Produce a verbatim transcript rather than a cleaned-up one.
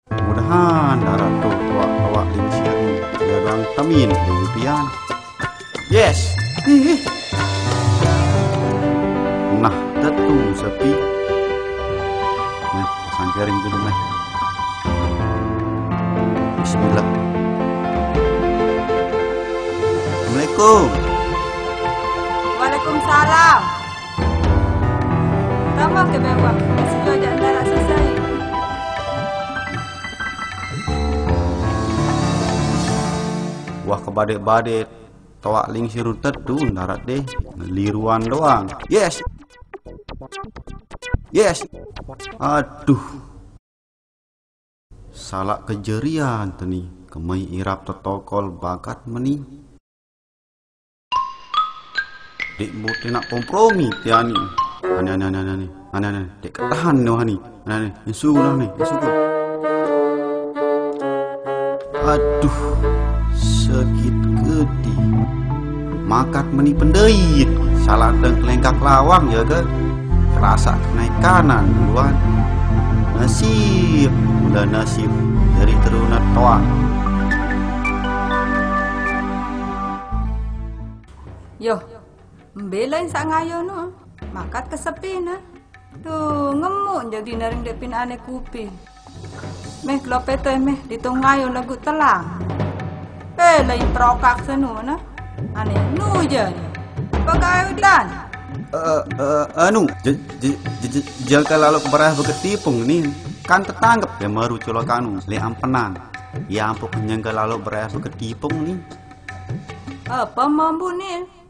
Mudahan darat tu awak awak di Mesir ni dia orang tamin di pian. Yes. Hih. Nah, tentu sepi. Nah, pasang jaring dulu meh. Bismillah. Assalamualaikum. Waalaikumsalam. Tambah ke bawah. Sudah ada darat selesai. Wah kebadet-badet tawak ling sirut tetu darat deh liruan doang. Yes. Yes. Aduh. Salah kejerian tani kemai irap tetokol bakat meni. Dek buat nak kompromi tiani. Ane ane ane ane ane ane dek ketahan no hani. Ane ane isu lah ni isu. Aduh. Sakit gede. Makat meni pendait. Salah deng kelengkak lawang ya ke. Rasa naik kanan duluan. Nasib. Mula nasib dari teruna toa. Yo. Mbelain sak ngayo no. Makat kesepi na. Tuh ngemuk jadi naring depin ane kupi. Meh klopete meh ditung ngayo lagu telang. Eh, lain prokak senu na. Ane nu je ni. Bagai dan. Eh, eh, anu, jika lalu keberah berketipung ni, kan tetanggap ya maru colokanu, le ampenan. Ya ampun kenyang lalu berah berketipung ni. Apa mampu ni?